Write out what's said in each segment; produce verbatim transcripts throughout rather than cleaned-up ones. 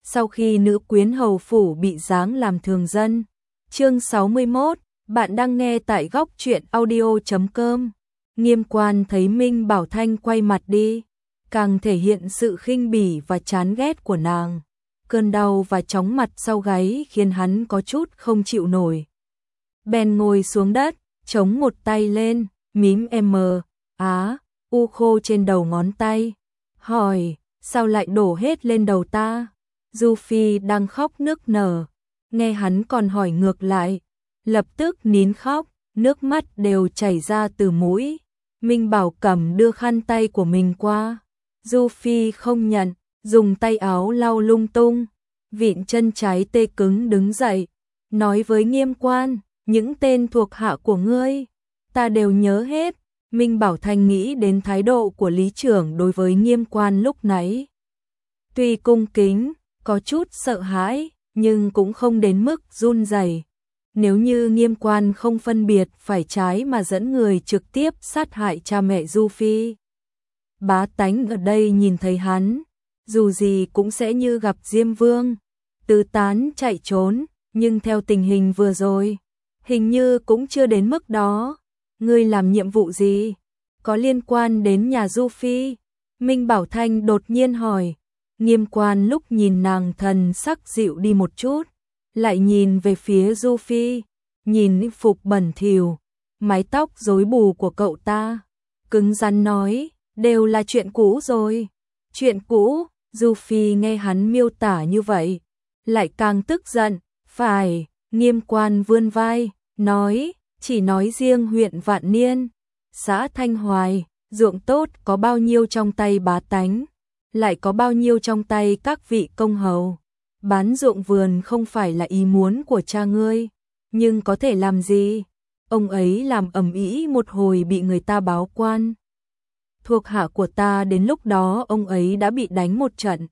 sau khi nữ quyến hầu phủ bị giáng làm thường dân. Chương sáu mươi mốt, bạn đang nghe tại góc truyện audio chấm com. Nghiêm Quan thấy Minh Bảo Thanh quay mặt đi, càng thể hiện sự khinh bỉ và chán ghét của nàng. Cơn đau và chóng mặt sau gáy khiến hắn có chút không chịu nổi. Bèn ngồi xuống đất, chống một tay lên, mím M, á, u khô trên đầu ngón tay. Hỏi, sao lại đổ hết lên đầu ta? Du Phi đang khóc nức nở, nghe hắn còn hỏi ngược lại, lập tức nín khóc, nước mắt đều chảy ra từ mũi. Minh Bảo Cẩm đưa khăn tay của mình qua, Du Phi không nhận, dùng tay áo lau lung tung, vịn chân trái tê cứng đứng dậy, nói với Nghiêm Quan, những tên thuộc hạ của ngươi, ta đều nhớ hết. Minh Bảo Thanh nghĩ đến thái độ của lý trưởng đối với Nghiêm Quan lúc nãy. Tuy cung kính, có chút sợ hãi, nhưng cũng không đến mức run rẩy. Nếu như Nghiêm Quan không phân biệt phải trái mà dẫn người trực tiếp sát hại cha mẹ Du Phi, bá tánh ở đây nhìn thấy hắn, dù gì cũng sẽ như gặp Diêm Vương, tứ tán chạy trốn, nhưng theo tình hình vừa rồi, hình như cũng chưa đến mức đó. Ngươi làm nhiệm vụ gì? Có liên quan đến nhà Du Phi? Minh Bảo Thanh đột nhiên hỏi. Nghiêm Quan lúc nhìn nàng thần sắc dịu đi một chút, lại nhìn về phía Du Phi, nhìn y phục bẩn thỉu, mái tóc rối bù của cậu ta, cứng rắn nói, đều là chuyện cũ rồi. Chuyện cũ? Du Phi nghe hắn miêu tả như vậy, lại càng tức giận. Phải. Nghiêm Quan vươn vai, nói, chỉ nói riêng huyện Vạn Niên, xã Thanh Hoài, ruộng tốt có bao nhiêu trong tay bá tánh, lại có bao nhiêu trong tay các vị công hầu. Bán ruộng vườn không phải là ý muốn của cha ngươi, nhưng có thể làm gì? Ông ấy làm ầm ĩ một hồi bị người ta báo quan. Thuộc hạ của ta đến lúc đó ông ấy đã bị đánh một trận.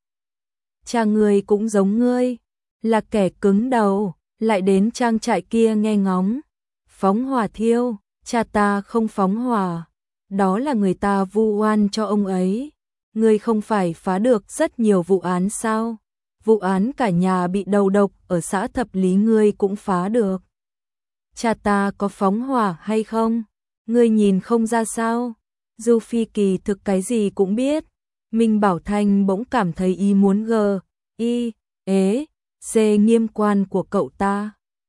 Cha ngươi cũng giống ngươi, là kẻ cứng đầu, lại đến trang trại kia nghe ngóng. Phóng hỏa thiêu, cha ta không phóng hỏa, đó là người ta vu oan cho ông ấy. Ngươi không phải phá được rất nhiều vụ án sao? Vụ án cả nhà bị đầu độc ở xã Thập Lý ngươi cũng phá được. Cha ta có phóng hỏa hay không? Ngươi nhìn không ra sao? Du Phi kỳ thực cái gì cũng biết. Minh Bảo Thanh bỗng cảm thấy ý muốn gờ, y, ế, xê Nghiêm Quan của cậu ta.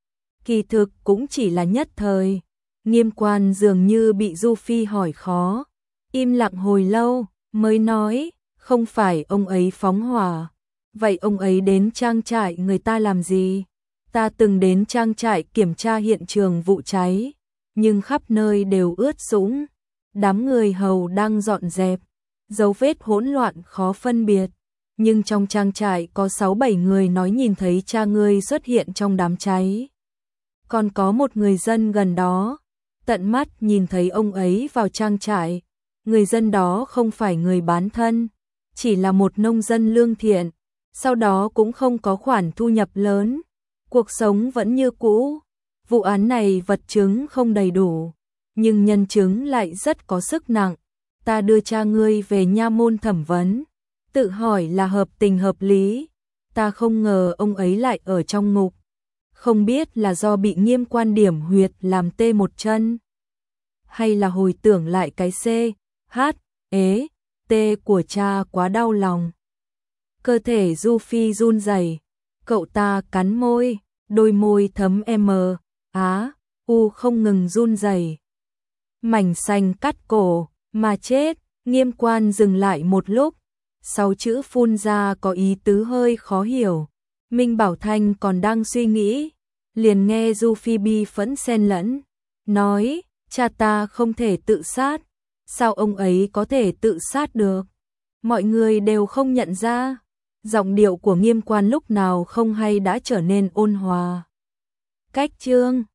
Kỳ thực cũng chỉ là nhất thời. Nghiêm Quan dường như bị Du Phi hỏi khó, im lặng hồi lâu, mới nói, không phải ông ấy phóng hỏa. Vậy ông ấy đến trang trại người ta làm gì? Ta từng đến trang trại kiểm tra hiện trường vụ cháy, nhưng khắp nơi đều ướt sũng. Đám người hầu đang dọn dẹp, dấu vết hỗn loạn khó phân biệt. Nhưng trong trang trại có sáu bảy người nói nhìn thấy cha ngươi xuất hiện trong đám cháy. Còn có một người dân gần đó, tận mắt nhìn thấy ông ấy vào trang trại. Người dân đó không phải người bán thân, chỉ là một nông dân lương thiện, sau đó cũng không có khoản thu nhập lớn, cuộc sống vẫn như cũ. Vụ án này vật chứng không đầy đủ, nhưng nhân chứng lại rất có sức nặng. Ta đưa cha ngươi về nha môn thẩm vấn, tự hỏi là hợp tình hợp lý. Ta không ngờ ông ấy lại ở trong ngục, không biết là do bị Nghiêm Quan điểm huyệt làm tê một chân, hay là hồi tưởng lại cái C, H, ế, T của cha quá đau lòng. Cơ thể Du Phi run rẩy, cậu ta cắn môi, đôi môi thấm M, á, U không ngừng run rẩy. Mảnh xanh cắt cổ, mà chết. Nghiêm Quan dừng lại một lúc, sáu chữ phun ra có ý tứ hơi khó hiểu. Minh Bảo Thanh còn đang suy nghĩ, liền nghe Du Phi bi phẫn xen lẫn, nói, cha ta không thể tự sát, sao ông ấy có thể tự sát được? Mọi người đều không nhận ra. Giọng điệu của Nghiêm Quan lúc nào không hay đã trở nên ôn hòa. Cách chương